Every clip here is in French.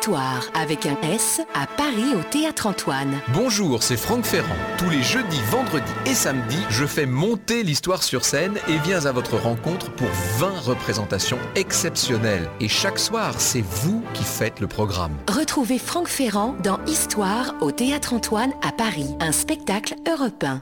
Histoire, avec un S, à Paris au Théâtre Antoine. Bonjour, c'est Franck Ferrand. Tous les jeudis, vendredis et samedis, je fais monter l'histoire sur scène et viens à votre rencontre pour 20 représentations exceptionnelles. Et chaque soir, c'est vous qui faites le programme. Retrouvez Franck Ferrand dans Histoire au Théâtre Antoine à Paris, un spectacle européen.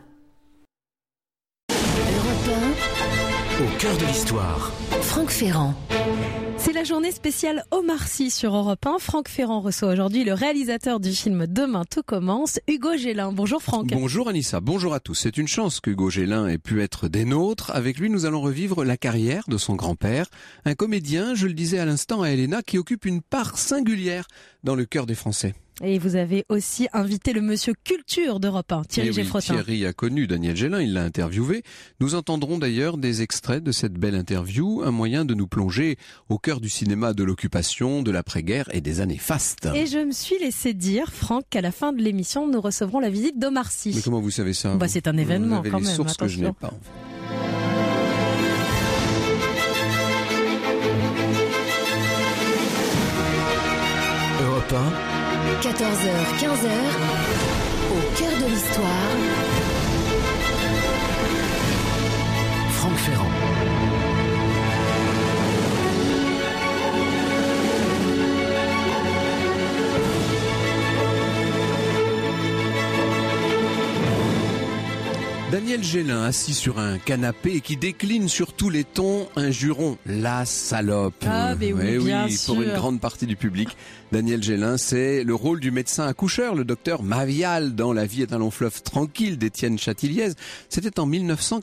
Au cœur de l'histoire. Franck Ferrand. C'est la journée spéciale Omar Sy sur Europe 1. Franck Ferrand reçoit aujourd'hui le réalisateur du film Demain tout commence, Hugo Gélin. Bonjour Franck. Bonjour Anissa, bonjour à tous. C'est une chance qu'Hugo Gélin ait pu être des nôtres. Avec lui, nous allons revivre la carrière de son grand-père. Un comédien, je le disais à l'instant à Elena, qui occupe une part singulière dans le cœur des Français. Et vous avez aussi invité le monsieur culture d'Europe 1, Thierry Geffrotin. Thierry a connu Daniel Gélin, il l'a interviewé. Nous entendrons d'ailleurs des extraits de cette belle interview, un moyen de nous plonger au cœur du cinéma de l'occupation, de l'après-guerre et des années fastes. Et je me suis laissé dire, Franck, qu'à la fin de l'émission, nous recevrons la visite d'Omar Sy. Mais comment vous savez ça? C'est un événement vous avez quand les même. Sources attention. que je n'ai pas. En fait. Europe 1. 14h, 15h, au cœur de l'histoire. Franck Ferrand. Daniel Gélin, assis sur un canapé et qui décline sur tous les tons un juron. La salope. Ah, mais oui, bien sûr. Pour une grande partie du public, Daniel Gélin, c'est le rôle du médecin accoucheur, le docteur Mavial dans La vie est un long fleuve tranquille d'Étienne Châtilliez. C'était en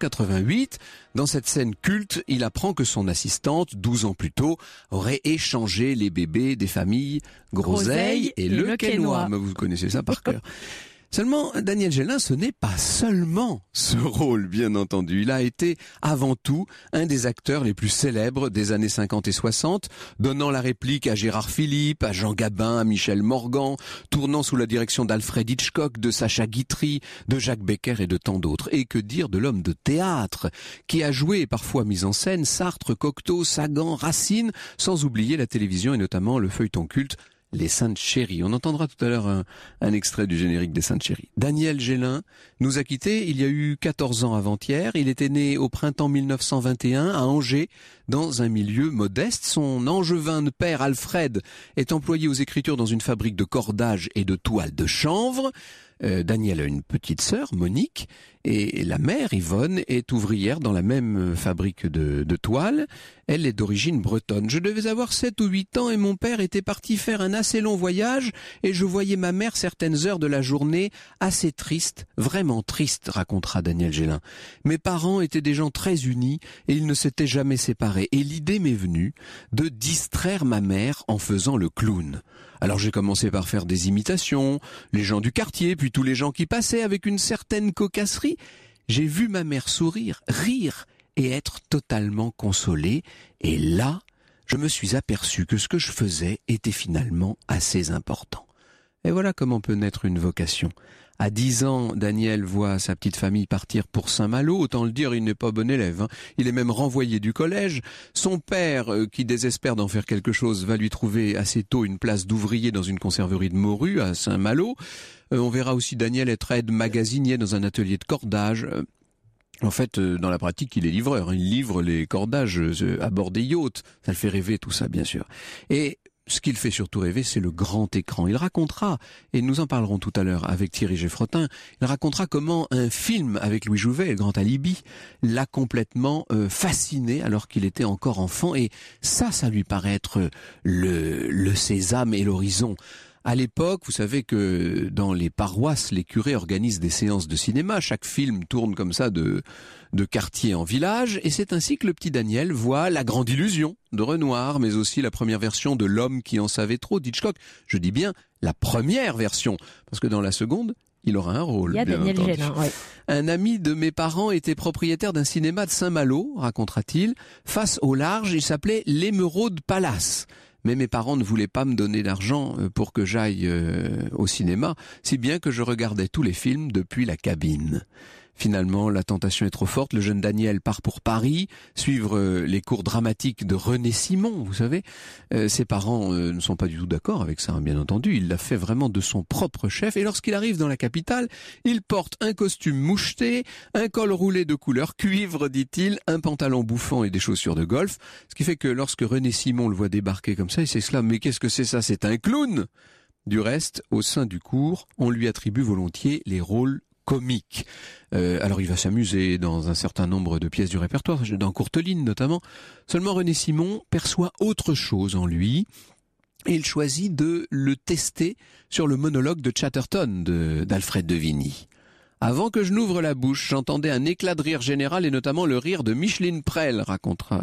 1988. Dans cette scène culte, il apprend que son assistante, 12 ans plus tôt, aurait échangé les bébés des familles Groseille et Le Quesnoy. Mais vous connaissez ça par cœur. Seulement, Daniel Gélin, ce n'est pas seulement ce rôle, bien entendu. Il a été, avant tout, un des acteurs les plus célèbres des années 50 et 60, donnant la réplique à Gérard Philippe, à Jean Gabin, à Michel Morgan, tournant sous la direction d'Alfred Hitchcock, de Sacha Guitry, de Jacques Becker et de tant d'autres. Et que dire de l'homme de théâtre, qui a joué et parfois mis en scène Sartre, Cocteau, Sagan, Racine, sans oublier la télévision et notamment le feuilleton culte Les Saintes Chéries. On entendra tout à l'heure un extrait du générique des Saintes Chéries. Daniel Gélin nous a quittés il y a eu 14 ans avant-hier. Il était né au printemps 1921 à Angers, dans un milieu modeste. Son angevin de père, Alfred, est employé aux écritures dans une fabrique de cordage et de toile de chanvre. Daniel a une petite sœur, Monique, et la mère, Yvonne, est ouvrière dans la même fabrique de toile. Elle est d'origine bretonne. Je devais avoir 7 ou 8 ans et mon père était parti faire un assez long voyage et je voyais ma mère certaines heures de la journée assez triste, vraiment triste, racontera Daniel Gélin. Mes parents étaient des gens très unis et ils ne s'étaient jamais séparés. Et l'idée m'est venue de distraire ma mère en faisant le clown. Alors j'ai commencé par faire des imitations, les gens du quartier, puis tous les gens qui passaient avec une certaine cocasserie. J'ai vu ma mère sourire, rire et être totalement consolée. Et là, je me suis aperçu que ce que je faisais était finalement assez important. Et voilà comment peut naître une vocation. À 10 ans, Daniel voit sa petite famille partir pour Saint-Malo. Autant le dire, il n'est pas bon élève. Il est même renvoyé du collège. Son père, qui désespère d'en faire quelque chose, va lui trouver assez tôt une place d'ouvrier dans une conserverie de morues à Saint-Malo. On verra aussi Daniel être aide-magasinier dans un atelier de cordage. En fait, dans la pratique, il est livreur. Il livre les cordages à bord des yachts. Ça le fait rêver, tout ça, bien sûr. Et ce qu'il fait surtout rêver, c'est le grand écran. Il racontera, et nous en parlerons tout à l'heure avec Thierry Geffrotin, il racontera comment un film avec Louis Jouvet, Le Grand Alibi, l'a complètement fasciné alors qu'il était encore enfant. Et ça lui paraît être le sésame et l'horizon. À l'époque, vous savez que dans les paroisses, les curés organisent des séances de cinéma. Chaque film tourne comme ça de quartier en village. Et c'est ainsi que le petit Daniel voit La Grande Illusion de Renoir, mais aussi la première version de L'Homme qui en savait trop d'Hitchcock. Je dis bien la première version, parce que dans la seconde, il aura un rôle. Il y a Daniel Gélin, oui. Un ami de mes parents était propriétaire d'un cinéma de Saint-Malo, racontera-t-il. Face au large, il s'appelait l'Émeraude Palace. Mais mes parents ne voulaient pas me donner d'argent pour que j'aille au cinéma, si bien que je regardais tous les films depuis la cabine. Finalement, la tentation est trop forte. Le jeune Daniel part pour Paris, suivre les cours dramatiques de René Simon, vous savez. Ses parents ne sont pas du tout d'accord avec ça, hein, bien entendu. Il l'a fait vraiment de son propre chef. Et lorsqu'il arrive dans la capitale, il porte un costume moucheté, un col roulé de couleur cuivre, dit-il, un pantalon bouffant et des chaussures de golf. Ce qui fait que lorsque René Simon le voit débarquer comme ça, il s'exclame « Mais qu'est-ce que c'est ça? C'est un clown !» Du reste, au sein du cours, on lui attribue volontiers les rôles comique. Alors il va s'amuser dans un certain nombre de pièces du répertoire, dans Courteline notamment. Seulement René Simon perçoit autre chose en lui et il choisit de le tester sur le monologue de Chatterton d'Alfred de Vigny. Avant que je n'ouvre la bouche, j'entendais un éclat de rire général et notamment le rire de Micheline Prel, racontera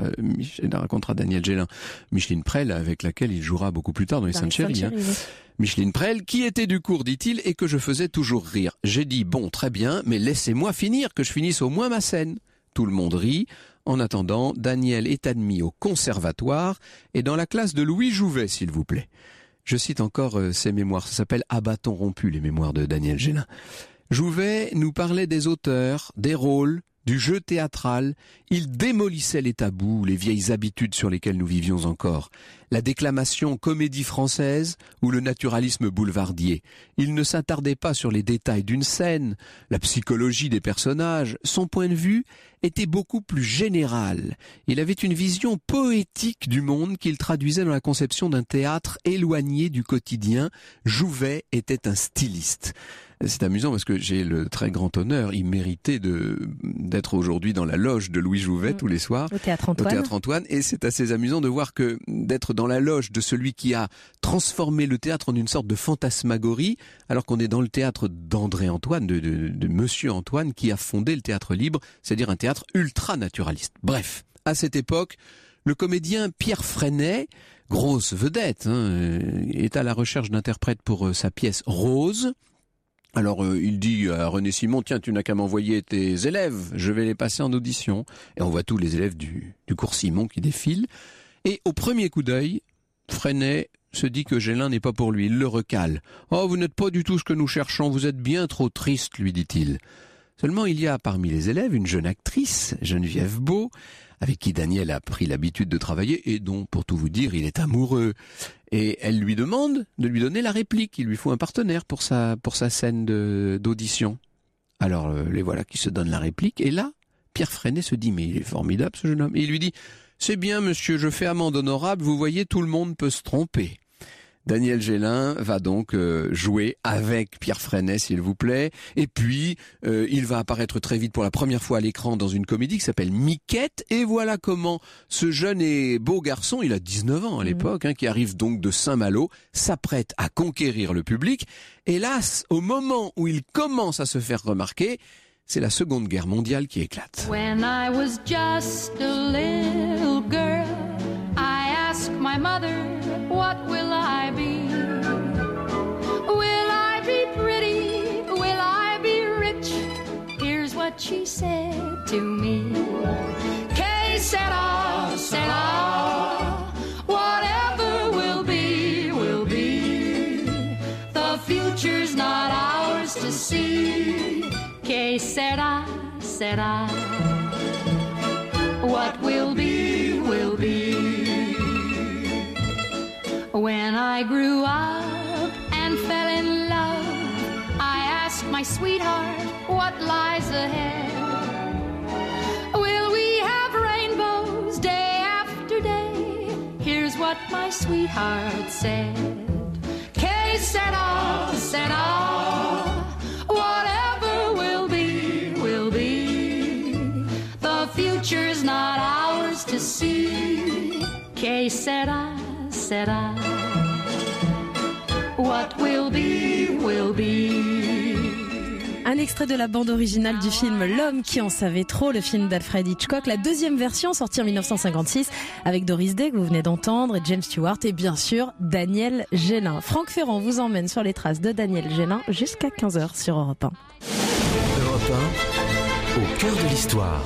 Daniel Gélin. Micheline Prel avec laquelle il jouera beaucoup plus tard dans Les Saintes Chéries. Micheline Prel, qui était du cours, dit-il, et que je faisais toujours rire. J'ai dit, bon, très bien, mais laissez-moi finir, que je finisse au moins ma scène. Tout le monde rit. En attendant, Daniel est admis au conservatoire et dans la classe de Louis Jouvet, s'il vous plaît. Je cite encore ses mémoires. Ça s'appelle « À bâton rompu », les mémoires de Daniel Gélin. Jouvet nous parlait des auteurs, des rôles, du jeu théâtral. Il démolissait les tabous, les vieilles habitudes sur lesquelles nous vivions encore. La déclamation comédie française ou le naturalisme boulevardier. Il ne s'attardait pas sur les détails d'une scène, la psychologie des personnages. Son point de vue était beaucoup plus général. Il avait une vision poétique du monde qu'il traduisait dans la conception d'un théâtre éloigné du quotidien. Jouvet était un styliste. C'est amusant parce que j'ai le très grand honneur, il méritait d'être aujourd'hui dans la loge de Louis Jouvet tous les soirs. Au Théâtre Antoine. Et c'est assez amusant de voir que d'être dans la loge de celui qui a transformé le théâtre en une sorte de fantasmagorie, alors qu'on est dans le théâtre d'André Antoine, de Monsieur Antoine, qui a fondé le théâtre libre, c'est-à-dire un théâtre ultra-naturaliste. Bref, à cette époque, le comédien Pierre Freinet, grosse vedette, est à la recherche d'interprètes pour sa pièce Rose. Alors il dit à René Simon, tiens, tu n'as qu'à m'envoyer tes élèves, je vais les passer en audition. Et on voit tous les élèves du cours Simon qui défilent. Et au premier coup d'œil, Freinet se dit que Gélin n'est pas pour lui, il le recale. « Oh, vous n'êtes pas du tout ce que nous cherchons, vous êtes bien trop triste, lui dit-il. » Seulement, il y a parmi les élèves une jeune actrice, Geneviève Beau, avec qui Daniel a pris l'habitude de travailler et dont, pour tout vous dire, il est amoureux. Et elle lui demande de lui donner la réplique. Il lui faut un partenaire pour sa scène d'audition. Alors, les voilà qui se donnent la réplique. Et là, Pierre Freinet se dit, mais il est formidable ce jeune homme. Et il lui dit, c'est bien monsieur, je fais amende honorable, vous voyez, tout le monde peut se tromper. Daniel Gélin va donc jouer avec Pierre Freinet, s'il vous plaît. Et puis, il va apparaître très vite pour la première fois à l'écran dans une comédie qui s'appelle Miquette. Et voilà comment ce jeune et beau garçon, il a 19 ans à l'époque, qui arrive donc de Saint-Malo, s'apprête à conquérir le public. Hélas, au moment où il commence à se faire remarquer, c'est la Seconde Guerre mondiale qui éclate. When I was just a little girl, I asked my mother, what will I be? Will I be pretty? Will I be rich? Here's what she said to me. Que sera, sera, whatever will be, will be. The future's not ours to see. Que sera, sera, what will be, will be. When I grew up and fell in love, I asked my sweetheart what lies ahead. Will we have rainbows day after day? Here's what my sweetheart said. Que sera, sera, whatever will be, will be. The future's not ours to see. Que sera, sera, what will be, will be. Un extrait de la bande originale du film L'homme qui en savait trop, le film d'Alfred Hitchcock, la deuxième version sortie en 1956 avec Doris Day que vous venez d'entendre et James Stewart et bien sûr Daniel Gélin. Franck Ferrand vous emmène sur les traces de Daniel Gélin jusqu'à 15h sur Europe 1. Europe 1, au cœur de l'histoire.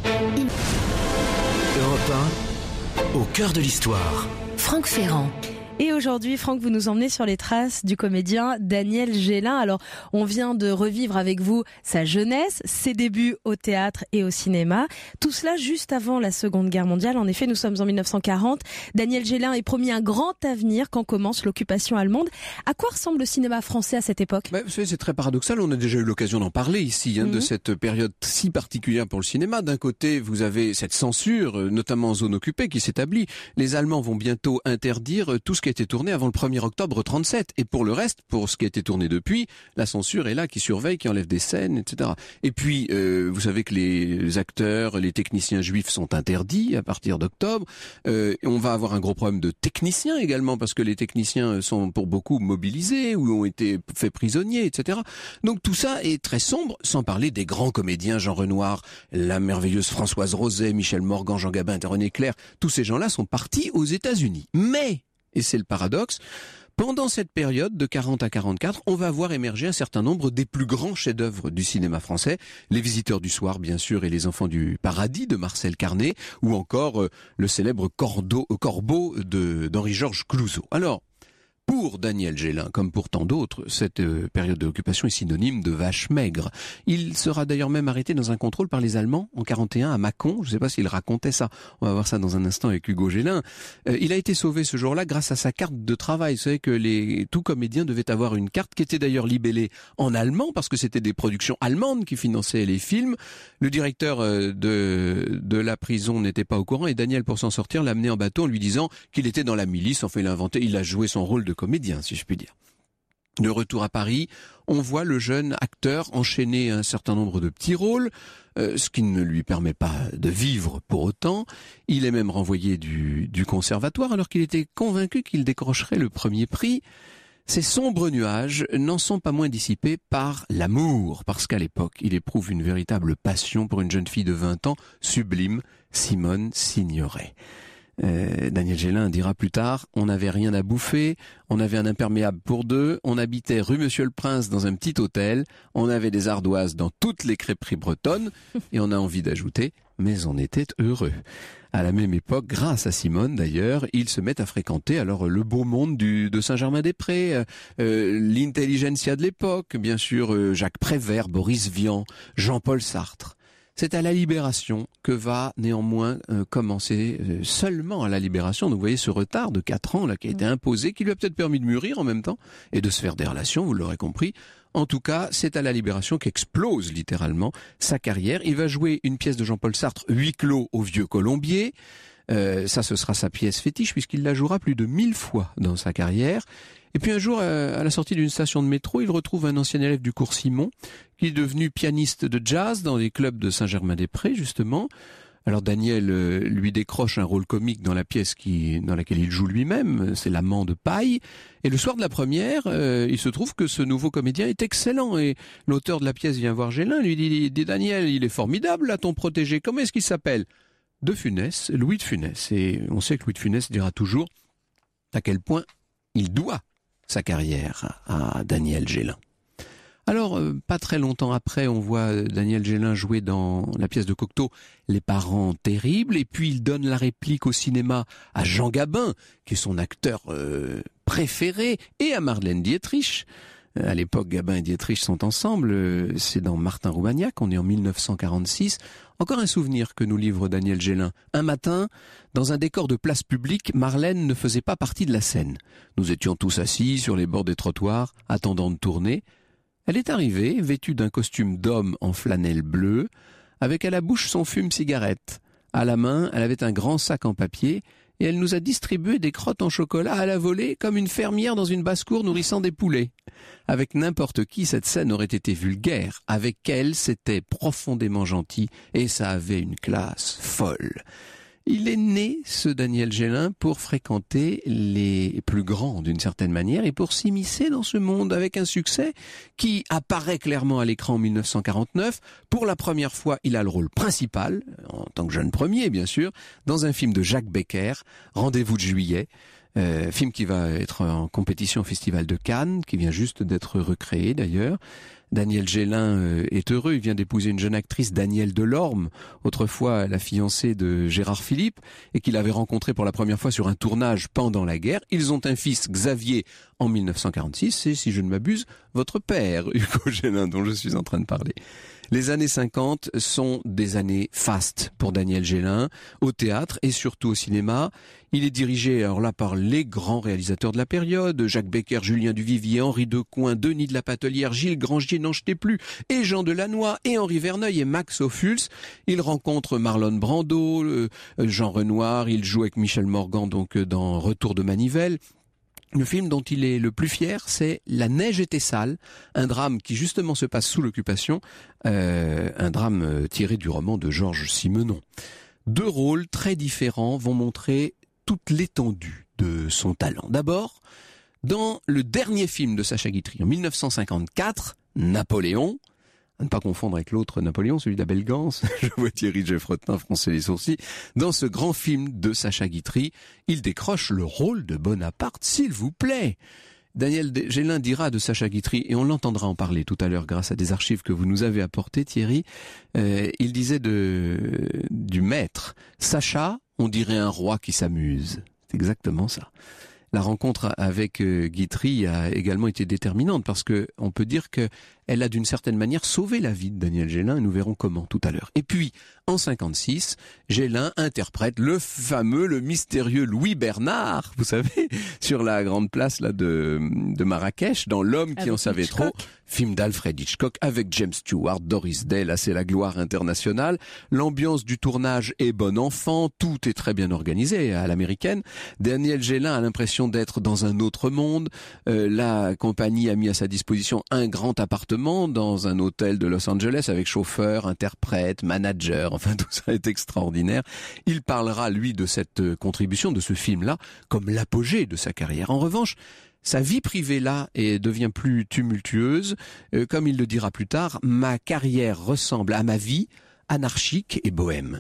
Europe 1, au cœur de l'histoire. Franck Ferrand. Et aujourd'hui, Franck, vous nous emmenez sur les traces du comédien Daniel Gélin. Alors, on vient de revivre avec vous sa jeunesse, ses débuts au théâtre et au cinéma. Tout cela juste avant la Seconde Guerre mondiale. En effet, nous sommes en 1940. Daniel Gélin est promis un grand avenir quand commence l'occupation allemande. À quoi ressemble le cinéma français à cette époque ? Vous savez, c'est très paradoxal. On a déjà eu l'occasion d'en parler ici, de cette période si particulière pour le cinéma. D'un côté, vous avez cette censure, notamment en zone occupée, qui s'établit. Les Allemands vont bientôt interdire tout ce qui a été tourné avant le 1er octobre 37. Et pour le reste, pour ce qui a été tourné depuis, la censure est là, qui surveille, qui enlève des scènes, etc. Et puis, vous savez que les acteurs, les techniciens juifs sont interdits à partir d'octobre. On va avoir un gros problème de techniciens également, parce que les techniciens sont pour beaucoup mobilisés ou ont été faits prisonniers, etc. Donc tout ça est très sombre, sans parler des grands comédiens, Jean Renoir, la merveilleuse Françoise Roset, Michel Morgan, Jean Gabin, René Clair. Tous ces gens-là sont partis aux États-Unis. Mais, et c'est le paradoxe, pendant cette période de 40 à 44, on va voir émerger un certain nombre des plus grands chefs-d'œuvre du cinéma français. Les Visiteurs du soir, bien sûr, et Les Enfants du paradis de Marcel Carné, ou encore le célèbre Corbeau d'Henri-Georges Clouzot. Alors, pour Daniel Gélin, comme pour tant d'autres, cette période d'occupation est synonyme de vache maigre. Il sera d'ailleurs même arrêté dans un contrôle par les Allemands en 41 à Mâcon. Je ne sais pas s'il racontait ça. On va voir ça dans un instant avec Hugo Gélin. Il a été sauvé ce jour-là grâce à sa carte de travail. Vous savez que tout comédien devait avoir une carte qui était d'ailleurs libellée en allemand parce que c'était des productions allemandes qui finançaient les films. Le directeur de la prison n'était pas au courant et Daniel, pour s'en sortir, l'a amené en bateau en lui disant qu'il était dans la milice. Enfin, il a joué son rôle de comédien, si je puis dire. De retour à Paris, on voit le jeune acteur enchaîner un certain nombre de petits rôles, ce qui ne lui permet pas de vivre pour autant. Il est même renvoyé du conservatoire alors qu'il était convaincu qu'il décrocherait le premier prix. Ces sombres nuages n'en sont pas moins dissipés par l'amour, parce qu'à l'époque, il éprouve une véritable passion pour une jeune fille de 20 ans, sublime, Simone Signoret. Daniel Gélin dira plus tard, on n'avait rien à bouffer, on avait un imperméable pour deux, on habitait rue Monsieur le Prince dans un petit hôtel, on avait des ardoises dans toutes les crêperies bretonnes, et on a envie d'ajouter, mais on était heureux. À la même époque, grâce à Simone d'ailleurs, ils se mettent à fréquenter alors le beau monde de Saint-Germain-des-Prés, l'intelligentsia de l'époque, bien sûr Jacques Prévert, Boris Vian, Jean-Paul Sartre. C'est à la Libération que va néanmoins commencer, seulement à la Libération, donc vous voyez ce retard de 4 ans là qui a été imposé, qui lui a peut-être permis de mûrir en même temps et de se faire des relations, vous l'aurez compris. En tout cas, c'est à la Libération qu'explose littéralement sa carrière. Il va jouer une pièce de Jean-Paul Sartre, Huis clos au Vieux Colombier. Ça, ce sera sa pièce fétiche puisqu'il la jouera plus de 1000 fois dans sa carrière. Et puis un jour, à la sortie d'une station de métro, il retrouve un ancien élève du cours Simon, qui est devenu pianiste de jazz dans les clubs de Saint-Germain-des-Prés, justement. Alors Daniel lui décroche un rôle comique dans la pièce dans laquelle il joue lui-même, c'est L'amant de paille. Et le soir de la première, il se trouve que ce nouveau comédien est excellent. Et l'auteur de la pièce vient voir Gélin, lui dit « Daniel, il est formidable là, ton protégé, comment est-ce qu'il s'appelle ?» De Funès, Louis de Funès. Et on sait que Louis de Funès dira toujours à quel point il doit sa carrière à Daniel Gélin. Alors, pas très longtemps après, on voit Daniel Gélin jouer dans la pièce de Cocteau « Les parents terribles », et puis il donne la réplique au cinéma à Jean Gabin, qui est son acteur préféré, et à Marlène Dietrich. À l'époque, Gabin et Dietrich sont ensemble, c'est dans Martin Roumaniac, on est en 1946. Encore un souvenir que nous livre Daniel Gélin. Un matin, dans un décor de place publique, Marlène ne faisait pas partie de la scène. Nous étions tous assis sur les bords des trottoirs, attendant de tourner. Elle est arrivée, vêtue d'un costume d'homme en flanelle bleue, avec à la bouche son fume-cigarette. À la main, elle avait un grand sac en papier, et elle nous a distribué des crottes en chocolat à la volée, comme une fermière dans une basse-cour nourrissant des poulets. Avec n'importe qui, cette scène aurait été vulgaire. Avec elle, c'était profondément gentil, et ça avait une classe folle. Il est né, ce Daniel Gélin, pour fréquenter les plus grands d'une certaine manière et pour s'immiscer dans ce monde avec un succès qui apparaît clairement à l'écran en 1949. Pour la première fois, il a le rôle principal, en tant que jeune premier bien sûr, dans un film de Jacques Becker, Rendez-vous de juillet. Film qui va être en compétition au Festival de Cannes, qui vient juste d'être recréé d'ailleurs. Daniel Gélin est heureux, il vient d'épouser une jeune actrice, Danielle Delorme, autrefois la fiancée de Gérard Philippe, et qu'il avait rencontrée pour la première fois sur un tournage pendant la guerre. Ils ont un fils, Xavier, en 1946, c'est, si je ne m'abuse, votre père, Hugo Gélin, dont je suis en train de parler. Les années 50 sont des années fastes pour Daniel Gélin, au théâtre et surtout au cinéma. Il est dirigé alors là par les grands réalisateurs de la période, Jacques Becker, Julien Duvivier, Henri Decoing, Denis de la Patelière, Gilles Grangier, n'en jetez plus, et Jean Delannoy, et Henri Verneuil, et Max Ophuls. Il rencontre Marlon Brando, Jean Renoir, il joue avec Michel Morgan donc dans Retour de Manivelle. Le film dont il est le plus fier, c'est La neige était sale, un drame qui justement se passe sous l'occupation, un drame tiré du roman de Georges Simenon. Deux rôles très différents vont montrer toute l'étendue de son talent. D'abord, dans le dernier film de Sacha Guitry, en 1954, Napoléon, à ne pas confondre avec l'autre Napoléon, celui d'Abel Gans, je vois Thierry Geffrotin froncer les sourcils. Dans ce grand film de Sacha Guitry, il décroche le rôle de Bonaparte, s'il vous plaît. Daniel Gélin dira de Sacha Guitry, et on l'entendra en parler tout à l'heure grâce à des archives que vous nous avez apportées, Thierry, il disait du maître, Sacha, on dirait un roi qui s'amuse. C'est exactement ça. La rencontre avec Guitry a également été déterminante parce que on peut dire que elle a d'une certaine manière sauvé la vie de Daniel Gélin, et nous verrons comment tout à l'heure. Et puis, en 56, Gélin interprète le fameux, le mystérieux Louis Bernard, vous savez, sur la grande place là de Marrakech, dans L'homme qui en savait trop, film d'Alfred Hitchcock avec James Stewart, Doris Day, là c'est la gloire internationale. L'ambiance du tournage est bon enfant, tout est très bien organisé à l'américaine. Daniel Gélin a l'impression d'être dans un autre monde. La compagnie a mis à sa disposition un grand appartement dans un hôtel de Los Angeles avec chauffeur, interprète, manager, enfin tout ça est extraordinaire. Il parlera lui de cette contribution, de ce film-là, comme l'apogée de sa carrière. En revanche, sa vie privée là devient plus tumultueuse. Comme il le dira plus tard, ma carrière ressemble à ma vie, anarchique et bohème.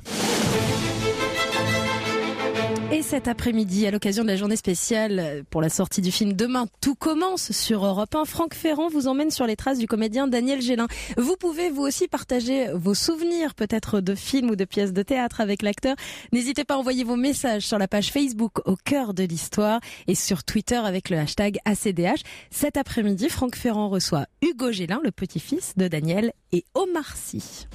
Et cet après-midi, à l'occasion de la journée spéciale pour la sortie du film Demain, tout commence sur Europe 1. Franck Ferrand vous emmène sur les traces du comédien Daniel Gélin. Vous pouvez vous aussi partager vos souvenirs peut-être de films ou de pièces de théâtre avec l'acteur. N'hésitez pas à envoyer vos messages sur la page Facebook Au cœur de l'histoire et sur Twitter avec le hashtag ACDH. Cet après-midi, Franck Ferrand reçoit Hugo Gélin, le petit-fils de Daniel, et Omar Sy.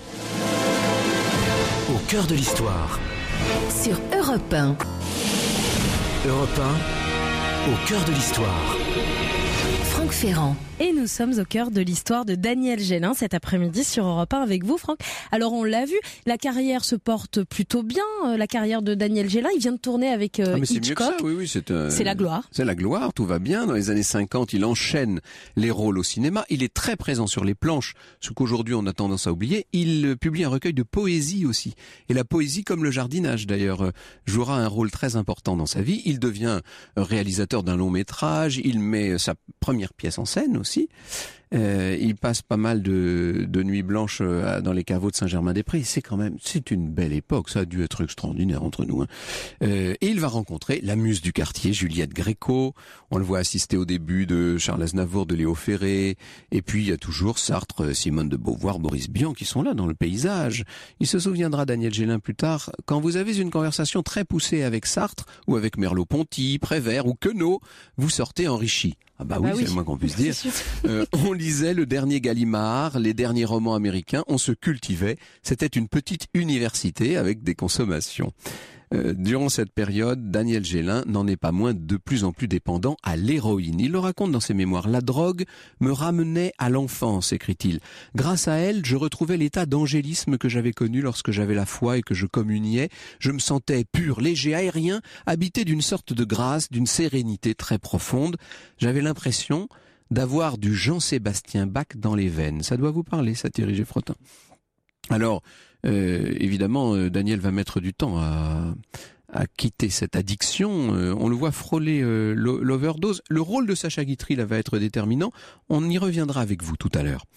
Au cœur de l'histoire. Sur Europe 1. Europe 1, au cœur de l'histoire. Franck Ferrand. Et nous sommes au cœur de l'histoire de Daniel Gélin cet après-midi sur Europe 1 avec vous, Franck. Alors on l'a vu, la carrière se porte plutôt bien, la carrière de Daniel Gélin. Il vient de tourner avec mais c'est Hitchcock. mieux que ça, oui, c'est la gloire. C'est la gloire, tout va bien. Dans les années 50, il enchaîne les rôles au cinéma. Il est très présent sur les planches, ce qu'aujourd'hui on a tendance à oublier. Il publie un recueil de poésie aussi. Et la poésie, comme le jardinage d'ailleurs, jouera un rôle très important dans sa vie. Il devient réalisateur d'un long métrage. Il met sa première pièce en scène aussi. Il passe pas mal de nuits blanches dans les caveaux de Saint-Germain-des-Prés. C'est une belle époque. Ça a dû être extraordinaire entre nous. Et il va rencontrer la muse du quartier, Juliette Gréco. On le voit assister au début de Charles Aznavour, de Léo Ferré. Et puis il y a toujours Sartre, Simone de Beauvoir, Boris Vian qui sont là dans le paysage. Il se souviendra, Daniel Gélin, plus tard, quand vous avez une conversation très poussée avec Sartre ou avec Merleau-Ponty, Prévert ou Queneau, vous sortez enrichi. Ah bah oui, c'est le moins qu'on puisse dire. On lisait le dernier Gallimard, les derniers romans américains, on se cultivait. C'était une petite université avec des consommations. Durant cette période, Daniel Gélin n'en est pas moins de plus en plus dépendant à l'héroïne. Il le raconte dans ses mémoires. La drogue me ramenait à l'enfance, écrit-il. Grâce à elle, je retrouvais l'état d'angélisme que j'avais connu lorsque j'avais la foi et que je communiais. Je me sentais pur, léger, aérien, habité d'une sorte de grâce, d'une sérénité très profonde. J'avais l'impression d'avoir du Jean-Sébastien Bach dans les veines. Ça doit vous parler, ça, Thierry Geffrotin. Alors, évidemment, Daniel va mettre du temps à quitter cette addiction. On le voit frôler l'overdose. Le rôle de Sacha Guitry là va être déterminant. On y reviendra avec vous tout à l'heure.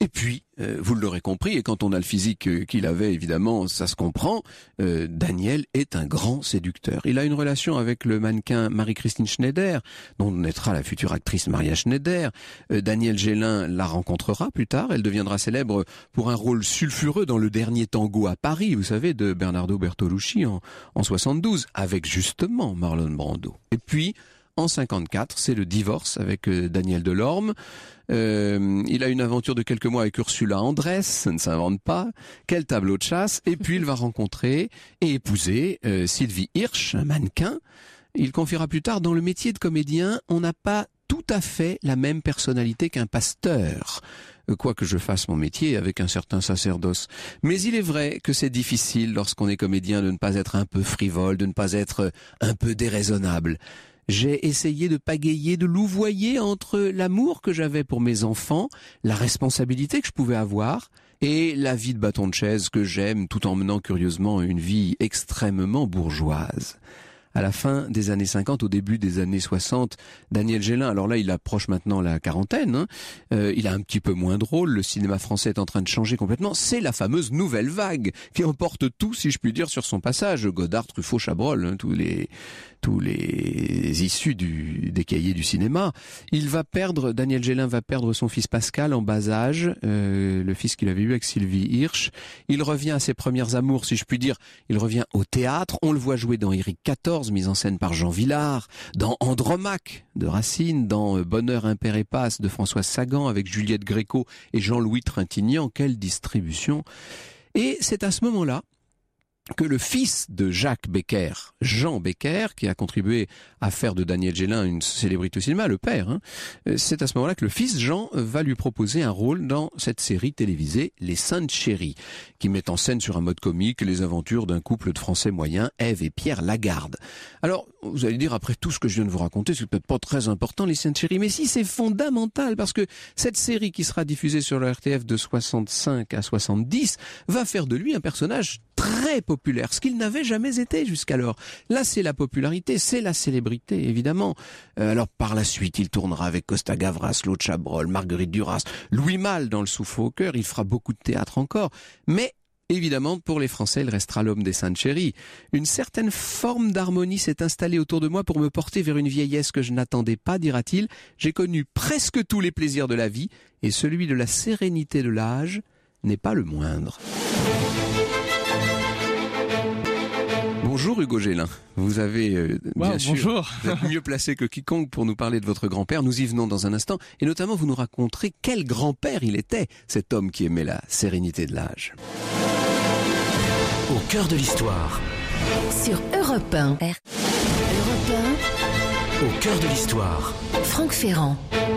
Et puis, vous l'aurez compris, et quand on a le physique qu'il avait, évidemment, ça se comprend, Daniel est un grand séducteur. Il a une relation avec le mannequin Marie-Christine Schneider, dont naîtra la future actrice Maria Schneider. Daniel Gélin la rencontrera plus tard. Elle deviendra célèbre pour un rôle sulfureux dans Le Dernier Tango à Paris, vous savez, de Bernardo Bertolucci en 72, avec justement Marlon Brando. Et puis, en 54, c'est le divorce avec Daniel Delorme. Il a une aventure de quelques mois avec Ursula Andress, ça ne s'invente pas. Quel tableau de chasse. Et puis il va rencontrer et épouser Sylvie Hirsch, un mannequin. Il confiera plus tard, dans le métier de comédien, on n'a pas tout à fait la même personnalité qu'un pasteur. Quoique je fasse mon métier avec un certain sacerdoce. Mais il est vrai que c'est difficile lorsqu'on est comédien de ne pas être un peu frivole, de ne pas être un peu déraisonnable. J'ai essayé de pagayer, de louvoyer entre l'amour que j'avais pour mes enfants, la responsabilité que je pouvais avoir, et la vie de bâton de chaise que j'aime, tout en menant curieusement une vie extrêmement bourgeoise. À la fin des années 50, au début des années 60, Daniel Gélin, alors là il approche maintenant la quarantaine, il est un petit peu moins drôle, le cinéma français est en train de changer complètement, c'est la fameuse nouvelle vague qui emporte tout, si je puis dire, sur son passage. Godard, Truffaut, Chabrol, tous les issus des cahiers du cinéma. Daniel Gélin va perdre son fils Pascal en bas âge, le fils qu'il avait eu avec Sylvie Hirsch. Il revient à ses premières amours, si je puis dire, il revient au théâtre, on le voit jouer dans Éric XIV, mise en scène par Jean Vilar, dans Andromaque de Racine, dans Bonheur impair et passe de Françoise Sagan avec Juliette Gréco et Jean-Louis Trintignant. Quelle distribution! Et c'est à ce moment-là que le fils de Jacques Becker, Jean Becker, qui a contribué à faire de Daniel Gélin une célébrité au cinéma, le père, c'est à ce moment-là que le fils Jean va lui proposer un rôle dans cette série télévisée Les Saintes Chéries, qui met en scène sur un mode comique les aventures d'un couple de Français moyens, Ève et Pierre Lagarde. Alors, vous allez dire, après tout ce que je viens de vous raconter, c'est peut-être pas très important, Les Saintes Chéries, mais si, c'est fondamental, parce que cette série qui sera diffusée sur le RTF de 65 à 70 va faire de lui un personnage très populaire, ce qu'il n'avait jamais été jusqu'alors. Là, c'est la popularité, c'est la célébrité, évidemment. Alors, par la suite, il tournera avec Costa Gavras, Claude Chabrol, Marguerite Duras, Louis Malle dans Le Souffle au cœur, il fera beaucoup de théâtre encore. Mais, évidemment, pour les Français, il restera l'homme des Saintes Chéries. Une certaine forme d'harmonie s'est installée autour de moi pour me porter vers une vieillesse que je n'attendais pas, dira-t-il. J'ai connu presque tous les plaisirs de la vie, et celui de la sérénité de l'âge n'est pas le moindre. Bonjour Hugo Gélin, vous avez bien sûr vous êtes mieux placé que quiconque pour nous parler de votre grand-père. Nous y venons dans un instant et notamment vous nous raconterez quel grand-père il était, cet homme qui aimait la sérénité de l'âge. Au cœur de l'histoire. Sur Europe 1. Europe 1. Au cœur de l'histoire. Franck Ferrand.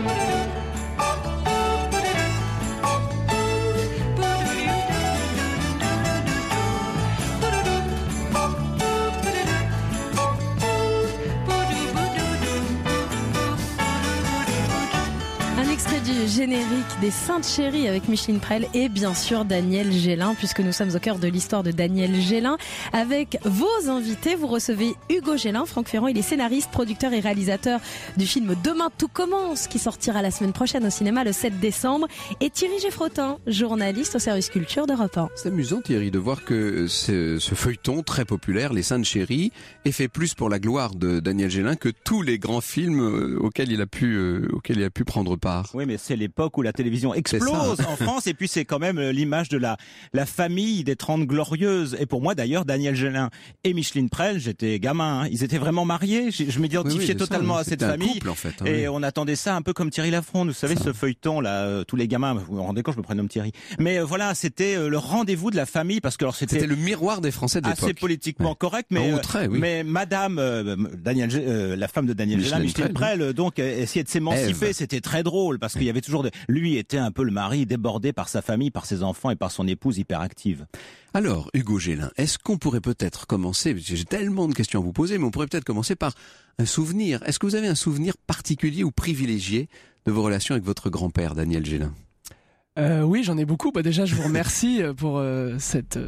Extrait du générique des Saintes Chéries avec Micheline Prel et bien sûr Daniel Gélin, puisque nous sommes au cœur de l'histoire de Daniel Gélin. Avec vos invités, vous recevez Hugo Gélin. Franck Ferrand, il est scénariste, producteur et réalisateur du film Demain tout commence, qui sortira la semaine prochaine au cinéma le 7 décembre. Et Thierry Geffrotin, journaliste au service culture d'Europe 1. C'est amusant Thierry de voir que ce feuilleton très populaire, Les Saintes Chéries, est fait plus pour la gloire de Daniel Gélin que tous les grands films auxquels il a pu prendre part. Oui, mais c'est l'époque où la télévision explose en France, et puis c'est quand même l'image de la famille des 30 glorieuses. Et pour moi d'ailleurs, Daniel Gélin et Micheline Prel, j'étais gamin, ils étaient vraiment mariés, je m'identifiais totalement à cette famille. Couple, en fait, et on attendait ça un peu comme Thierry Lafronde, vous savez, ce feuilleton là, tous les gamins, vous vous rendez compte, je me prénomme Thierry. Mais voilà, c'était le rendez-vous de la famille, parce que alors c'était le miroir des Français de l'époque. Assez politiquement correct, mais mais Madame la femme de Daniel Gélin, Micheline Prel, donc essayait de s'émanciper, c'était très drôle. Parce qu'il y avait toujours lui était un peu le mari débordé par sa famille, par ses enfants et par son épouse hyperactive. Alors, Hugo Gélin, est-ce qu'on pourrait peut-être commencer, j'ai tellement de questions à vous poser, mais on pourrait peut-être commencer par un souvenir. Est-ce que vous avez un souvenir particulier ou privilégié de vos relations avec votre grand-père, Daniel Gélin ? Oui, j'en ai beaucoup. Déjà, je vous remercie pour cette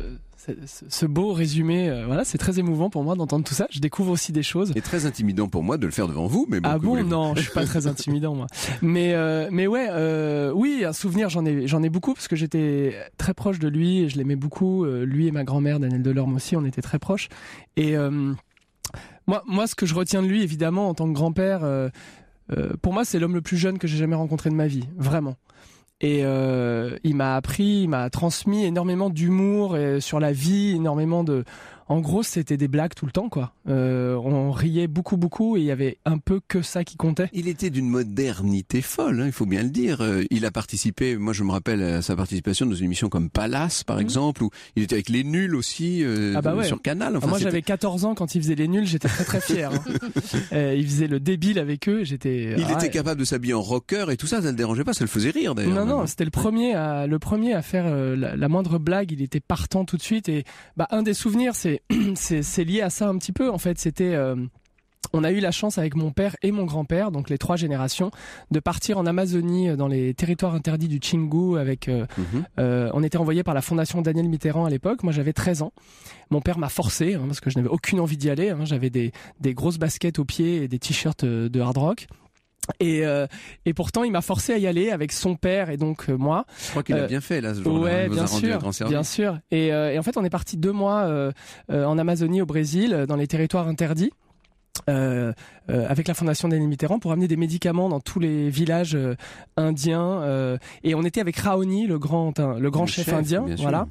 ce beau résumé. Voilà, c'est très émouvant pour moi d'entendre tout ça. Je découvre aussi des choses. Et très intimidant pour moi de le faire devant vous. Mais bon, ah bon, non, je suis pas très intimidant moi. Mais ouais, oui, un souvenir, j'en ai beaucoup parce que j'étais très proche de lui et je l'aimais beaucoup. Lui et ma grand-mère, Danielle Delorme aussi, on était très proches. Et moi, ce que je retiens de lui, évidemment, en tant que grand-père, pour moi, c'est l'homme le plus jeune que j'ai jamais rencontré de ma vie, vraiment. Et il m'a transmis énormément d'humour sur la vie, énormément de... En gros, c'était des blagues tout le temps, quoi. On riait beaucoup et il y avait un peu que ça qui comptait. Il était d'une modernité folle, il faut bien le dire. Il a participé, moi je me rappelle à sa participation dans une émission comme Palace, par exemple, où il était avec Les Nuls aussi, sur Canal. Enfin, moi j'avais 14 ans quand il faisait Les Nuls, j'étais très fier. Il faisait le débile avec eux, j'étais... Il était capable de s'habiller en rocker et tout ça, ça le dérangeait pas, ça le faisait rire d'ailleurs. Non, c'était le premier à faire la moindre blague, il était partant tout de suite. Et un des souvenirs, c'est lié à ça un petit peu. En fait, c'était on a eu la chance avec mon père et mon grand-père, donc les 3 générations, de partir en Amazonie dans les territoires interdits du Xingu avec on était envoyé par la fondation Daniel Mitterrand à l'époque. Moi, j'avais 13 ans. Mon père m'a forcé parce que je n'avais aucune envie d'y aller. J'avais des grosses baskets aux pieds et des t-shirts de hard rock. Et pourtant il m'a forcé à y aller avec son père et donc moi. Je crois qu'il a bien fait là ce jour-là. Ouais, bien sûr. Et en fait on est parti 2 mois en Amazonie au Brésil dans les territoires interdits. Avec la fondation Daniel Mitterrand pour amener des médicaments dans tous les villages indiens et on était avec Raoni le grand chef indien, voilà,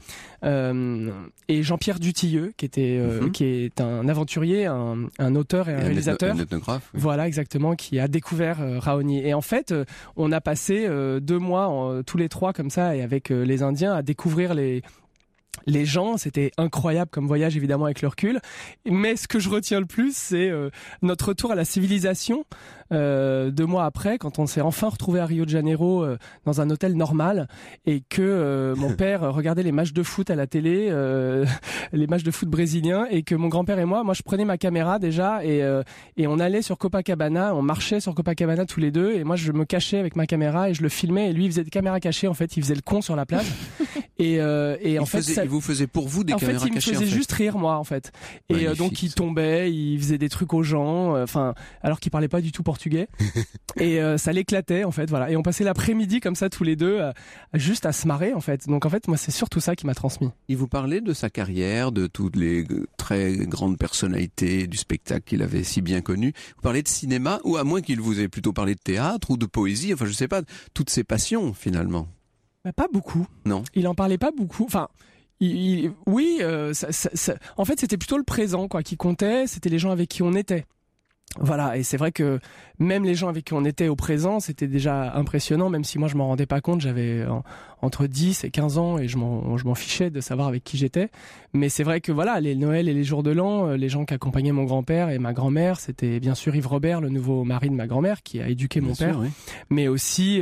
et Jean-Pierre Dutilleux qui est un aventurier, un auteur et un réalisateur, un ethnographe, oui. Voilà, exactement, qui a découvert Raoni. Et en fait on a passé 2 mois tous les 3 comme ça et avec les Indiens à découvrir les gens. C'était incroyable comme voyage, évidemment, avec le recul. Mais ce que je retiens le plus, c'est notre retour à la civilisation 2 mois après, quand on s'est enfin retrouvé à Rio de Janeiro dans un hôtel normal et que mon père regardait les matchs de foot à la télé, les matchs de foot brésiliens, et que mon grand-père et moi je prenais ma caméra déjà et on allait sur Copacabana, on marchait sur Copacabana tous les deux et moi je me cachais avec ma caméra et je le filmais et lui il faisait des caméras cachées, en fait il faisait le con sur la plage et en fait il vous faisait pour vous des caméras cachées. Il me faisait juste rire, moi, en fait. Et donc il tombait, il faisait des trucs aux gens, alors qu'il parlait pas du tout portugais. Et ça l'éclatait, en fait, voilà. Et on passait l'après-midi comme ça tous les deux, juste à se marrer, en fait. Donc en fait, moi, c'est surtout ça qui m'a transmis. Il vous parlait de sa carrière, de toutes les très grandes personnalités du spectacle qu'il avait si bien connu. Vous parlez de cinéma, ou à moins qu'il vous ait plutôt parlé de théâtre ou de poésie, enfin je sais pas, toutes ses passions finalement. Pas beaucoup. Non. Il en parlait pas beaucoup. Enfin, oui. En fait, c'était plutôt le présent, quoi, qui comptait. C'était les gens avec qui on était. Voilà, et c'est vrai que même les gens avec qui on était au présent, c'était déjà impressionnant, même si moi je m'en rendais pas compte, j'avais entre 10 et 15 ans et je m'en fichais de savoir avec qui j'étais. Mais c'est vrai que voilà, les Noëls et les jours de l'an, les gens qui accompagnaient mon grand-père et ma grand-mère, c'était bien sûr Yves Robert, le nouveau mari de ma grand-mère, qui a éduqué mon père, oui. mais aussi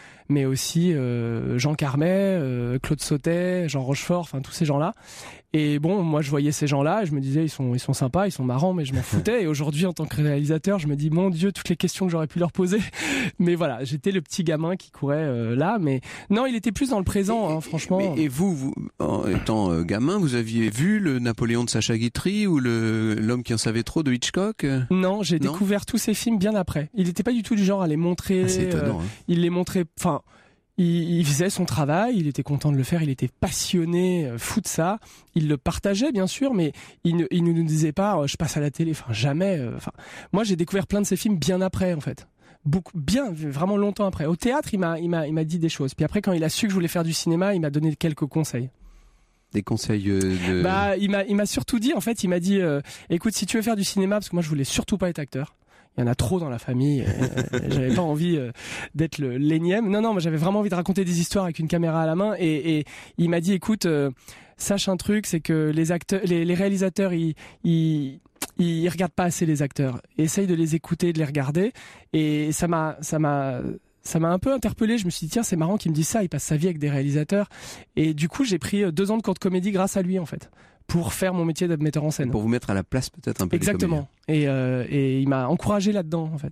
Jean Carmet, Claude Sautet, Jean Rochefort, enfin tous ces gens-là. Et bon, moi je voyais ces gens-là et je me disais ils sont sympas, ils sont marrants, mais je m'en foutais. Et aujourd'hui, en tant que réalisateur, je me dis mon Dieu, toutes les questions que j'aurais pu leur poser. Mais voilà, j'étais le petit gamin qui courait là. Mais non, il était plus dans le présent, franchement. Et vous, en étant gamin, vous aviez vu le Napoléon de Sacha Guitry ou l'homme qui en savait trop de Hitchcock? Non, j'ai découvert tous ces films bien après. Il n'était pas du tout du genre à les montrer. Ah, c'est étonnant. Il les montrait. Enfin. Il faisait son travail, il était content de le faire, il était passionné, fou de ça. Il le partageait bien sûr, mais il ne nous disait pas je passe à la télé, enfin jamais. Moi j'ai découvert plein de ses films bien après en fait, vraiment longtemps après. Au théâtre il m'a dit des choses. Puis après quand il a su que je voulais faire du cinéma, il m'a donné quelques conseils. Des conseils il m'a surtout dit, en fait, il m'a dit écoute, si tu veux faire du cinéma, parce que moi je voulais surtout pas être acteur. Il y en a trop dans la famille. J'avais pas envie d'être l'énième. Non, moi j'avais vraiment envie de raconter des histoires avec une caméra à la main. Et il m'a dit, écoute, sache un truc, c'est que les acteurs, les réalisateurs, ils regardent pas assez les acteurs. Essaye de les écouter, de les regarder. Et ça m'a un peu interpellé. Je me suis dit tiens, c'est marrant qu'il me dise ça. Il passe sa vie avec des réalisateurs. Et du coup, j'ai pris 2 ans de cours de comédie grâce à lui en fait, pour faire mon métier de metteur en scène. Pour vous mettre à la place peut-être un peu. Exactement. Et il m'a encouragé là-dedans en fait.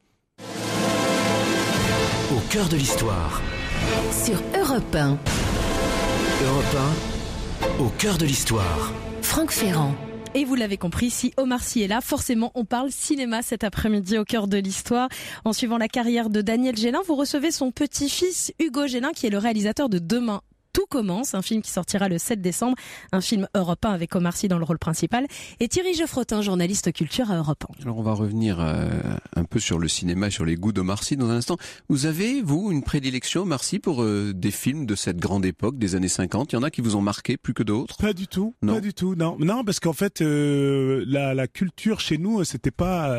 Au cœur de l'histoire. Sur Europe 1. Europe 1. Au cœur de l'histoire. Franck Ferrand. Et vous l'avez compris, si Omar Sy est là, forcément on parle cinéma cet après-midi au cœur de l'histoire. En suivant la carrière de Daniel Gélin, vous recevez son petit-fils Hugo Gélin qui est le réalisateur de Demain. Tout commence, un film qui sortira le 7 décembre, un film Europe 1 avec Omar Sy dans le rôle principal, et Thierry Geoffrotin, journaliste culture à Europe 1. Alors on va revenir un peu sur le cinéma et sur les goûts d'Omar Sy dans un instant. Vous avez, vous, une prédilection, Omar Sy, pour des films de cette grande époque, des années 50 ? Il y en a qui vous ont marqué plus que d'autres ? Pas du tout, non. Pas du tout, non. Non, parce qu'en fait, la culture chez nous, c'était pas...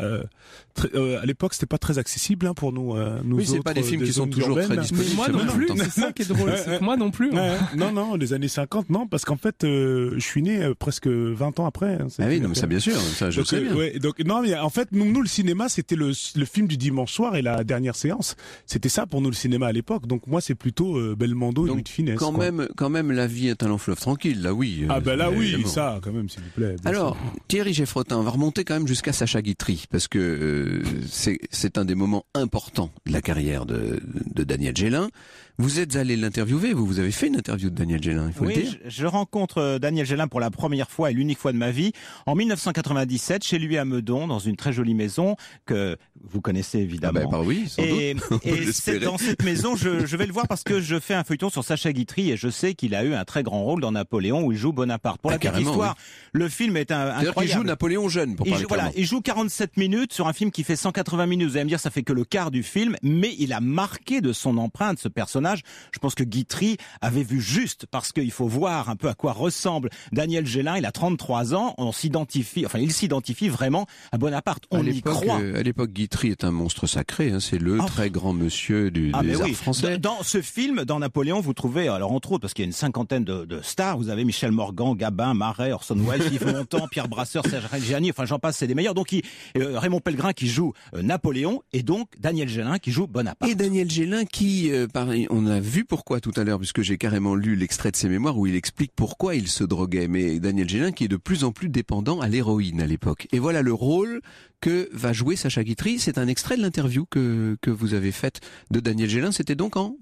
à l'époque, c'était pas très accessible pour nous. Nous oui, c'est autres, pas des films qui sont toujours très disponibles. Mais moi non plus, c'est ça qui est drôle. C'est que moi non plus. Non, les années 50, non, parce qu'en fait, je suis né presque 20 ans après. Ah oui, non, mais ça bien sûr, ça je sais bien. Ouais, donc non, mais en fait, nous le cinéma, c'était le film du dimanche soir et la dernière séance. C'était ça pour nous le cinéma à l'époque. Donc moi, c'est plutôt Belmondo et Louis de Funès. Quand même, La vie est un long fleuve tranquille. Là, oui. Ah ben là, oui, ça, quand même, s'il vous plaît. Alors, Thierry Geoffrotin, on va remonter quand même jusqu'à Sacha Guitry, parce que c'est un des moments importants de la carrière de Daniel Gélin. Vous êtes allé l'interviewer, vous avez fait une interview de Daniel Gélin, il faut le dire. Oui, je rencontre Daniel Gélin pour la première fois et l'unique fois de ma vie en 1997 chez lui à Meudon, dans une très jolie maison que vous connaissez évidemment. Ah bah oui, sans doute. Et c'est dans cette maison, je vais le voir parce que je fais un feuilleton sur Sacha Guitry et je sais qu'il a eu un très grand rôle dans Napoléon où il joue Bonaparte. Pour la petite histoire, le film est incroyable. Il joue Napoléon jeune, pour parler clairement. Il joue 47 minutes sur un film qui fait 180 minutes. Vous allez me dire, ça fait que le quart du film, mais il a marqué de son empreinte ce personnage. Je pense que Guitry avait vu juste, parce qu'il faut voir un peu à quoi ressemble Daniel Gélin. Il a 33 ans, il s'identifie vraiment à Bonaparte. On y croit. À l'époque, Guitry est un monstre sacré. C'est le très grand monsieur des arts français. Dans ce film, dans Napoléon, vous trouvez, alors entre autres, parce qu'il y a une cinquantaine de stars, vous avez Michel Morgan, Gabin, Marais, Orson Welles, Yves Montand, Pierre Brasseur, Serge Reggiani, enfin j'en passe, c'est des meilleurs. Donc Raymond Pellegrin qui joue Napoléon et donc Daniel Gélin qui joue Bonaparte. Et Daniel Gélin qui, on a vu pourquoi tout à l'heure, puisque j'ai carrément lu l'extrait de ses mémoires où il explique pourquoi il se droguait. Mais Daniel Gélin qui est de plus en plus dépendant à l'héroïne à l'époque. Et voilà le rôle que va jouer Sacha Guitry. C'est un extrait de l'interview que vous avez faite de Daniel Gélin. C'était donc en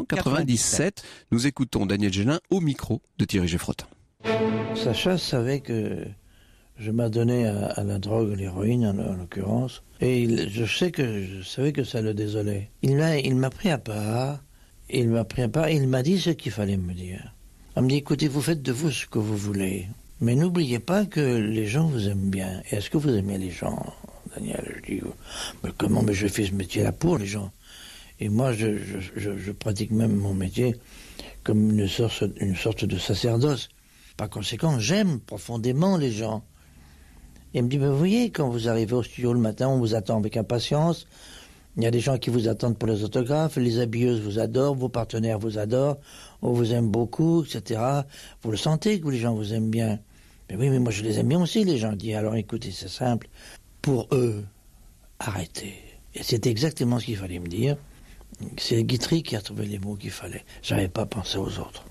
1997. Nous écoutons Daniel Gélin au micro de Thierry Geoffrotin. Sacha savait que je m'adonnais à la drogue, à l'héroïne en l'occurrence. Et je savais que ça le désolait. Il m'a pris à part. Il m'a dit ce qu'il fallait me dire. Il me dit, écoutez, vous faites de vous ce que vous voulez. Mais n'oubliez pas que les gens vous aiment bien. Et est-ce que vous aimez les gens, Daniel? Je dis, mais comment? Mais je fais ce métier-là pour les gens. Et moi, je pratique même mon métier comme une sorte de sacerdoce. Par conséquent, j'aime profondément les gens. Et il me dit, mais vous voyez, quand vous arrivez au studio le matin, on vous attend avec impatience. Il y a des gens qui vous attendent pour les autographes, les habilleuses vous adorent, vos partenaires vous adorent, on vous aime beaucoup, etc. Vous le sentez que les gens vous aiment bien. Mais oui, mais moi je les aime bien aussi, les gens. Disent, alors écoutez, c'est simple. Pour eux, arrêtez. Et c'est exactement ce qu'il fallait me dire. C'est Guitry qui a trouvé les mots qu'il fallait. J'avais pas pensé aux autres.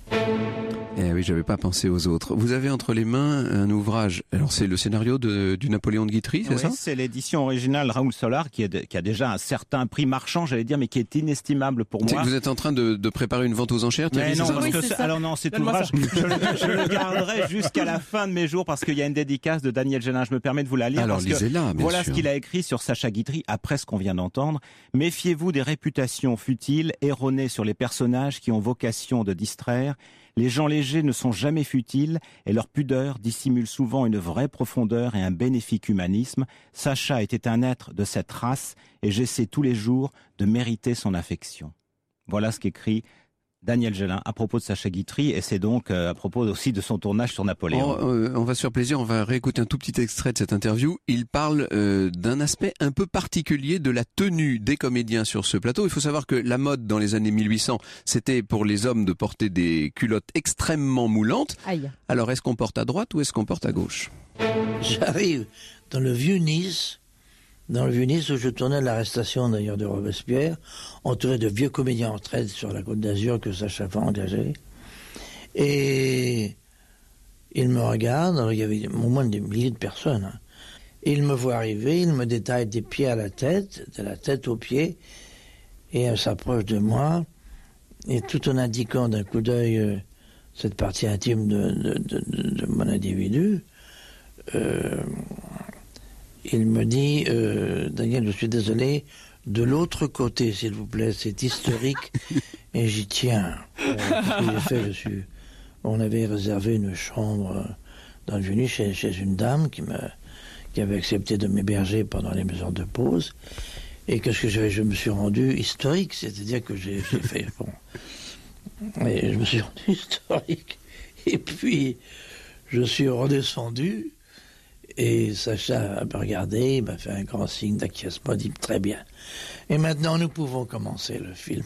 Eh oui, j'avais pas pensé aux autres. Vous avez entre les mains un ouvrage. Alors c'est le scénario du Napoléon de Guitry, c'est ça? Oui, c'est l'édition originale Raoul Solar qui a déjà un certain prix marchand, j'allais dire, mais qui est inestimable pour moi. Vous êtes en train de préparer une vente aux enchères, Thierry? Non, alors non, cet ouvrage, je le garderai jusqu'à la fin de mes jours parce qu'il y a une dédicace de Daniel Gélin. Je me permets de vous la lire. Alors lisez-la, bien voilà sûr. Ce qu'il a écrit sur Sacha Guitry après ce qu'on vient d'entendre. Méfiez-vous des réputations futiles, erronées sur les personnages qui ont vocation de distraire. Les gens légers ne sont jamais futiles et leur pudeur dissimule souvent une vraie profondeur et un bénéfique humanisme. Sacha était un être de cette race et j'essaie tous les jours de mériter son affection. Voilà ce qu'écrit Daniel Gélin à propos de Sacha Guitry et c'est donc à propos aussi de son tournage sur Napoléon. On va se faire plaisir, on va réécouter un tout petit extrait de cette interview. Il parle d'un aspect un peu particulier de la tenue des comédiens sur ce plateau. Il faut savoir que la mode dans les années 1800, c'était pour les hommes de porter des culottes extrêmement moulantes. Aïe. Alors est-ce qu'on porte à droite ou est-ce qu'on porte à gauche? J'arrive dans le vieux Nice où je tournais l'arrestation d'ailleurs de Robespierre, entouré de vieux comédiens en retraite sur la Côte d'Azur que Sacha avait engagé. Et il me regarde, alors il y avait au moins des milliers de personnes. Hein. Et il me voit arriver, il me détaille des pieds à la tête, de la tête aux pieds, et elle s'approche de moi, et tout en indiquant d'un coup d'œil cette partie intime de mon individu, il me dit, Daniel, je suis désolé, de l'autre côté, s'il vous plaît, c'est historique, et j'y tiens. On avait réservé une chambre dans le Venus chez une dame qui avait accepté de m'héberger pendant les heures de pause, et je me suis rendu historique, c'est-à-dire que j'ai fait... Bon, et je me suis rendu historique, et puis je suis redescendu, et Sacha m'a regardé, il m'a fait un grand signe d'acquiescement, dit très bien. Et maintenant, nous pouvons commencer le film.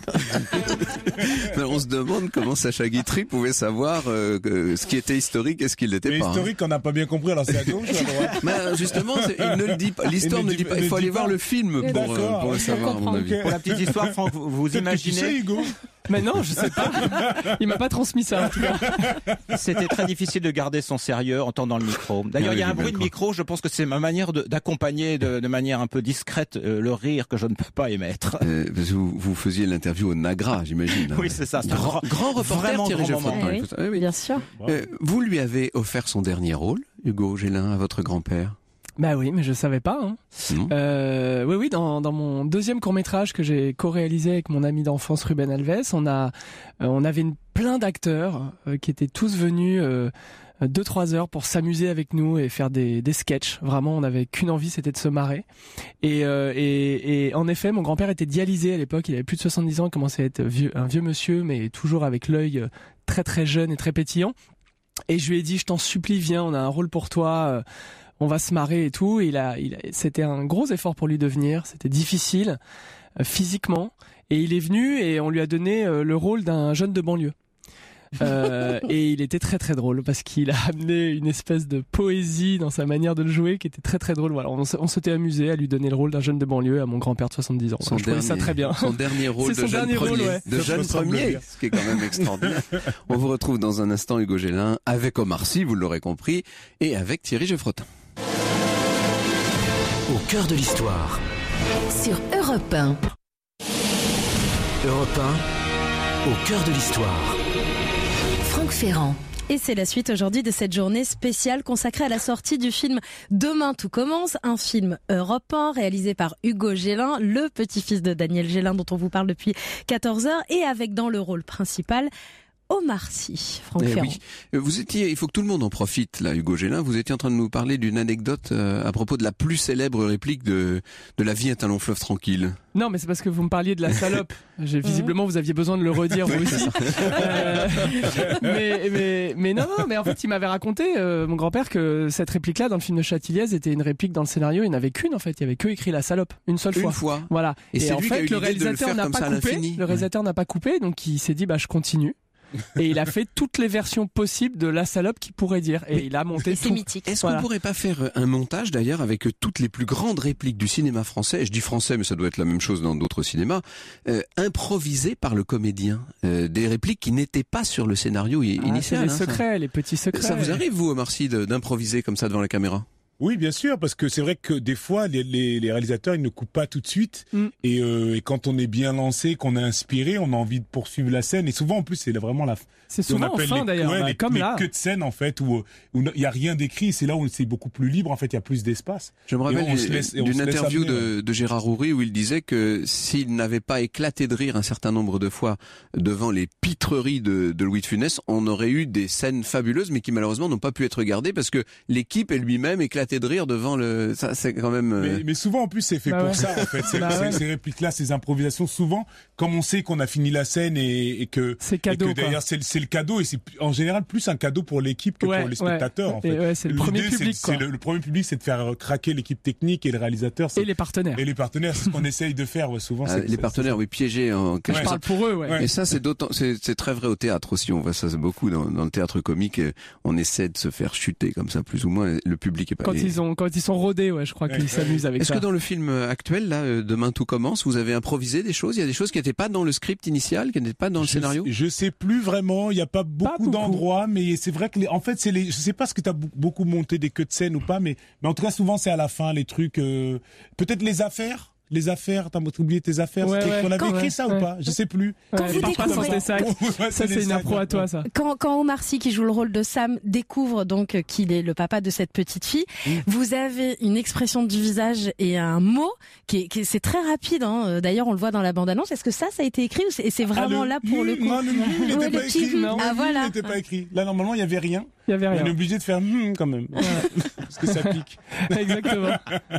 On se demande comment Sacha Guitry pouvait savoir ce qui était historique et ce qui ne l'était pas. Historique, on n'a pas bien compris, alors c'est à gauche ou à droite? Mais justement, il ne le dit pas. L'histoire ne dit pas. Il faut aller voir le film pour le savoir, à mon avis. Pour la petite histoire, Franck, vous imaginez... Tu sais, Hugo? Mais non, je sais pas. Il m'a pas transmis ça, en tout cas. C'était très difficile de garder son sérieux en tendant le micro. D'ailleurs, il y a un bruit de micro, je pense que c'est ma manière d'accompagner de manière un peu discrète le rire que je ne peux pas émettre. Vous faisiez l'interview au Nagra, j'imagine. Oui, c'est ça. C'est grand reporter, Thierry Geoffroy. Oui, bien sûr. Vous lui avez offert son dernier rôle, Hugo Gélin, à votre grand-père? Bah oui, mais je savais pas. Hein. Oui, dans mon deuxième court-métrage que j'ai co-réalisé avec mon ami d'enfance Ruben Alves, on avait plein d'acteurs qui étaient tous venus 2-3 heures pour s'amuser avec nous et faire des sketchs. Vraiment, on n'avait qu'une envie, c'était de se marrer. Et en effet, mon grand-père était dialysé à l'époque. Il avait plus de 70 ans, il commençait à être un vieux monsieur, mais toujours avec l'œil très très jeune et très pétillant. Et je lui ai dit, je t'en supplie, viens, on a un rôle pour toi. On va se marrer et tout. C'était un gros effort pour lui de venir. C'était difficile physiquement. Et il est venu et on lui a donné le rôle d'un jeune de banlieue. Et il était très très drôle parce qu'il a amené une espèce de poésie dans sa manière de le jouer qui était très très drôle. Voilà, on s'était amusé à lui donner le rôle d'un jeune de banlieue à mon grand-père de 70 ans. Je trouvais ça très bien. Son dernier rôle de jeune premier, de jeune premier, ce qui est quand même extraordinaire. On vous retrouve dans un instant, Hugo Gélin, avec Omar Sy, vous l'aurez compris, et avec Thierry Geoffroy. Au cœur de l'histoire. Sur Europe 1. Europe 1, au cœur de l'histoire. Franck Ferrand. Et c'est la suite aujourd'hui de cette journée spéciale consacrée à la sortie du film Demain tout commence, un film Europe 1 réalisé par Hugo Gélin, le petit-fils de Daniel Gélin dont on vous parle depuis 14 heures, et avec dans le rôle principal Omar Sy, Franck Ferrand. Oui. Il faut que tout le monde en profite, là, Hugo Gélin. Vous étiez en train de nous parler d'une anecdote à propos de la plus célèbre réplique de La vie est un long fleuve tranquille. Non, mais c'est parce que vous me parliez de la salope. Visiblement, vous aviez besoin de le redire, vous aussi. Mais non, mais en fait, il m'avait raconté, mon grand-père, que cette réplique-là, dans le film de Châtilliez, était une réplique dans le scénario. Il n'y en avait qu'une, en fait. Il y avait que écrit la salope. Une seule fois. Une fois. Voilà. Et c'est en lui fait, qui a eu l'idée de le faire comme ça à l'infini. Le réalisateur n'a pas coupé, donc il s'est dit, je continue. Et il a fait toutes les versions possibles de la salope qu'il pourrait dire. Et il a monté tout. C'est mythique. Est-ce qu'on pourrait pas faire un montage d'ailleurs avec toutes les plus grandes répliques du cinéma français, et je dis français mais ça doit être la même chose dans d'autres cinémas, improvisées par le comédien, des répliques qui n'étaient pas sur le scénario initial. Les secrets, les petits secrets. Ça vous arrive vous, Omar Sy, d'improviser comme ça devant la caméra? Oui, bien sûr, parce que c'est vrai que des fois, les réalisateurs, ils ne coupent pas tout de suite. Et quand on est bien lancé, qu'on est inspiré, on a envie de poursuivre la scène. Et souvent, en plus, c'est vraiment c'est souvent en fin, d'ailleurs, comme là. Les queues de scène, en fait, où il n'y a rien d'écrit. C'est là où c'est beaucoup plus libre, en fait, il y a plus d'espace. Je me rappelle d'une interview de Gérard Houry où il disait que s'il n'avait pas éclaté de rire un certain nombre de fois devant les pitreries de Louis de Funès, on aurait eu des scènes fabuleuses, mais qui malheureusement n'ont pas pu être regardées parce que l'équipe et lui-même éclatait de rire devant ça, c'est quand même. Mais souvent en plus c'est fait pour ça en fait. Ces répliques-là, ces improvisations, souvent, comme on sait qu'on a fini la scène et que c'est cadeau. Et que derrière c'est le cadeau, et c'est en général plus un cadeau pour l'équipe que pour les spectateurs en fait. C'est le premier public. Le premier public, c'est de faire craquer l'équipe technique et le réalisateur. Et les partenaires. Et les partenaires, c'est ce qu'on essaye de faire souvent. Les partenaires, oui, piégés en quelque sorte. Je parle pour eux, ouais. Et ça, c'est très vrai au théâtre aussi. On voit ça beaucoup dans le théâtre comique. On essaie de se faire chuter comme ça, plus ou moins. Le public est pas. Quand ils sont rodés, je crois qu'ils s'amusent avec ça. Est-ce que dans le film actuel, là, Demain tout commence, vous avez improvisé des choses? Il y a des choses qui n'étaient pas dans le script initial, qui n'étaient pas dans le scénario? Je sais plus vraiment. Il y a pas beaucoup d'endroits, mais c'est vrai que en fait, je sais pas ce que tu as beaucoup monté des queues de scène ou pas, mais en tout cas, souvent c'est à la fin les trucs. Peut-être les affaires. les affaires, t'as oublié tes affaires. On avait écrit ça ou pas? Je sais plus. Quand vous découvrez ça, c'est une impro à toi, ça. Quand Omar Sy, qui joue le rôle de Sam, découvre donc qu'il est le papa de cette petite fille, vous avez une expression du visage et un mot qui c'est très rapide. Hein. D'ailleurs, on le voit dans la bande-annonce. Est-ce que ça a été écrit ou c'est vraiment là pour le coup? Non, le n'était pas écrit. Voilà. N'était pas écrit. Là, normalement, il y avait rien. Il y avait rien. On est obligé de faire quand même, parce que ça pique. Exactement.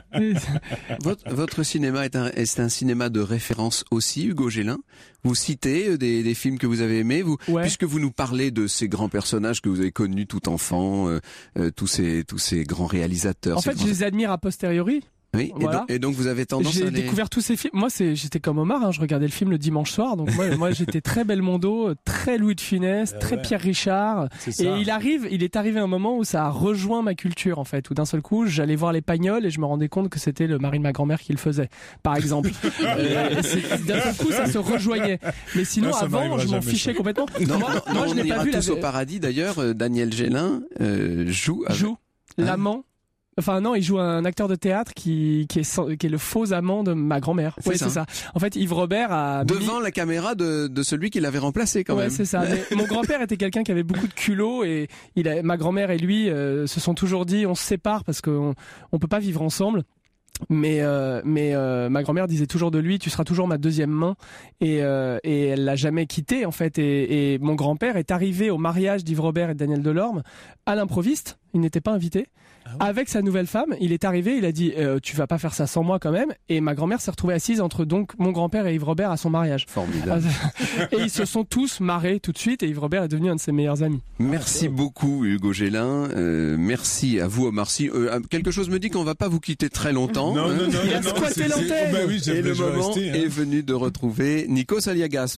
Votre cinéma est un cinéma de référence aussi, Hugo Gélin. Vous citez des films que vous avez aimés, puisque vous nous parlez de ces grands personnages que vous avez connus tout enfant, tous ces grands réalisateurs. En fait, je les admire a posteriori. Oui, voilà. et donc vous avez tendance J'ai découvert tous ces films. Moi, j'étais comme Omar, hein, je regardais le film le dimanche soir. Donc moi j'étais très Belmondo, très Louis de Funès, très Pierre Richard. Et il est arrivé un moment où ça a rejoint ma culture, en fait. Où d'un seul coup, j'allais voir les Pagnols et je me rendais compte que c'était le mari de ma grand-mère qui le faisait, par exemple. D'un seul coup, ça se rejoignait. Mais sinon, avant, je m'en fichais complètement. Moi, je n'ai pas vu tous au paradis. D'ailleurs, Daniel Gélin joue l'amant. Enfin non, il joue un acteur de théâtre qui est le faux amant de ma grand-mère. Ouais, c'est ça. En fait, Yves Robert a devant la caméra de celui qui l'avait remplacé quand même. Ouais, c'est ça. Mais mon grand-père était quelqu'un qui avait beaucoup de culot et ma grand-mère et lui se sont toujours dit on se sépare parce qu'on peut pas vivre ensemble. Mais ma grand-mère disait toujours de lui tu seras toujours ma deuxième main et elle l'a jamais quitté en fait et mon grand-père est arrivé au mariage d'Yves Robert et de Daniel Delorme à l'improviste, il n'était pas invité. Avec sa nouvelle femme, il est arrivé, il a dit tu vas pas faire ça sans moi quand même, et ma grand-mère s'est retrouvée assise entre donc mon grand-père et Yves Robert à son mariage. Formidable. Et ils se sont tous marrés tout de suite et Yves Robert est devenu un de ses meilleurs amis. Merci beaucoup Hugo Gélin, merci à vous Omar Sy. Quelque chose me dit qu'on va pas vous quitter très longtemps. Non. Il a squatté l'antenne. Et le moment est venu de retrouver Nikos Aliagas.